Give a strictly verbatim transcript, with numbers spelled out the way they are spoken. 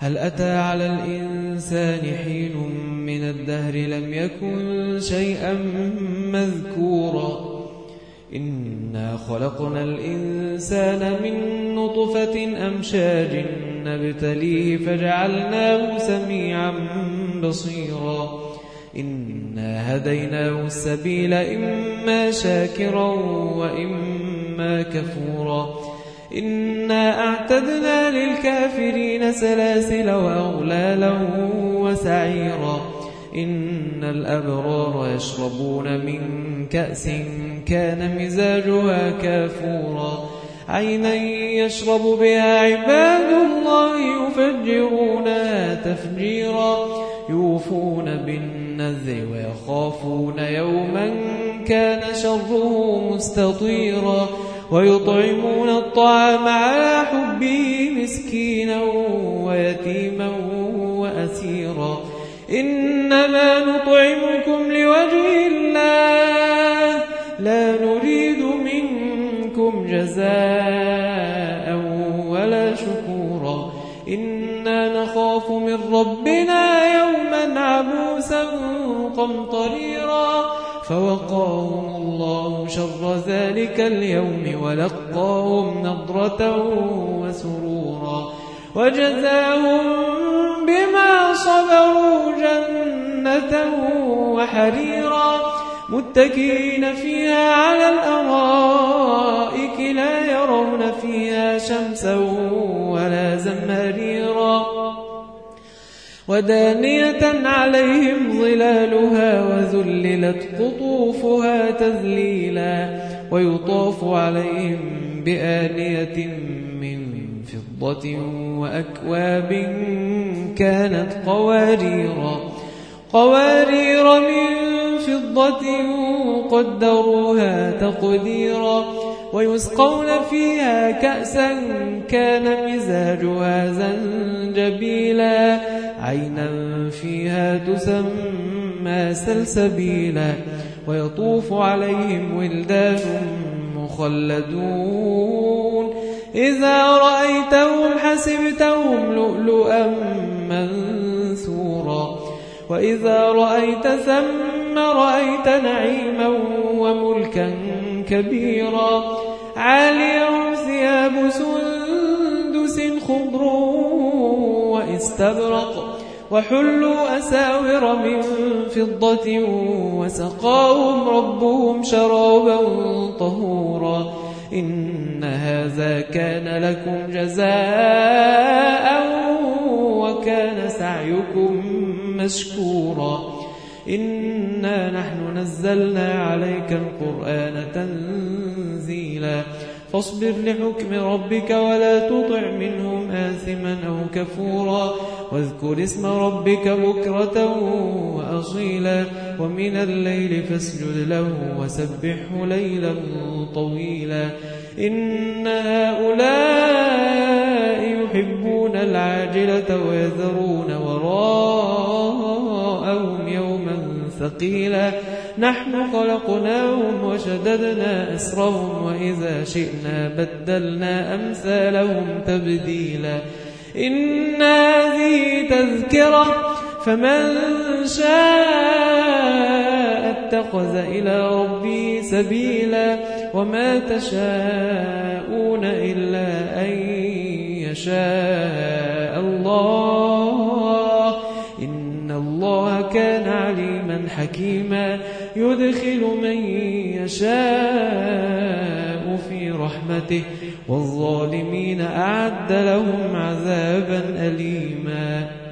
هل أتى على الإنسان حين من الدهر لم يكن شيئا مذكورا إنا خلقنا الإنسان من نطفة أمشاج نبتليه فجعلناه سميعا بصيرا إنا هديناه السبيل إما شاكرا وإما كفورا إنا أعتدنا للكافرين سلاسل وأغلالا وسعيرا إن الأبرار يشربون من كأس كان مزاجها كافورا عينا يشرب بها عباد الله يفجرونها تفجيرا يوفون بالنذر ويخافون يوما كان شره مستطيرا ويطعمون الطعام على حبه مسكينا ويتيما وأسيرا إنما نطعمكم لوجه الله لا نريد منكم جزاء ولا شكورا إنا نخاف من ربنا يوما عبوسا قمطريرا فوقاهم الله شر ذلك اليوم ولقاهم نضرة وسرورا وجزاهم بما صبروا جنة وحريرا متكئين فيها على الأرائك لا يرون فيها شمسا ولا زمهريرا ودانية عليهم ظلالها وذللت قطوفها تذليلا ويطاف عليهم بآنية من فضة وأكواب كانت قواريرا قوارير من فضة قدروها تقديرا ويسقون فيها كأسا كان مزاجها زنجبيلا عينا فيها تسمى سلسبيلا ويطوف عليهم ولدان مخلدون إذا رأيتهم حسبتهم لؤلؤا منثورا وإذا رأيت ثم رأيت نعيما وملكا كبيرا عاليهم ثياب سندس خضر واستبرق وحلوا أساور من فضة وسقاهم ربهم شرابا طهورا إن هذا كان لكم جزاء وكان سعيكم مشكورا إنا نحن نزلنا عليك القرآن تنزيلا فاصبر لحكم ربك ولا تطع منهم آثما أو كفورا واذكر اسم ربك بكرة وأصيلا ومن الليل فاسجد له وسبحه ليلا طويلا إن هؤلاء يحبون العاجلة ويذرون وراءهم يوما ثقيلا نحن خلقناهم وشددنا أسرهم وإذا شئنا بدلنا أمثالهم تبديلا إن هذه تذكرة فمن شاء اتخذ إلى ربه سبيلا وما تشاءون إلا أن يشاء الله إن الله كان عليما حكيما يدخل من يشاء في رحمته والظالمين أعد لهم عذابا أليما.